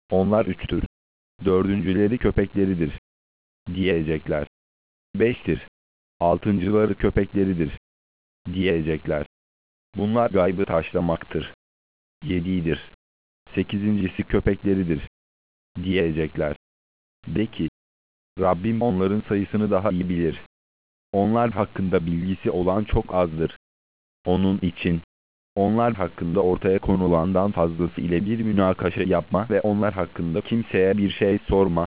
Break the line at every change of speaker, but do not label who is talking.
Onlar üçtür. Dördüncüleri köpekleridir diyecekler. Beştir. Altıncıları köpekleridir diyecekler. Bunlar gaybı taşlamaktır. Yedidir. Sekizincisi köpekleridir diyecekler. De ki, Rabbim onların sayısını daha iyi bilir. Onlar hakkında bilgisi olan çok azdır. Onun için, onlar hakkında ortaya konulandan fazlası ile bir münakaşa yapma ve onlar hakkında kimseye bir şey sorma.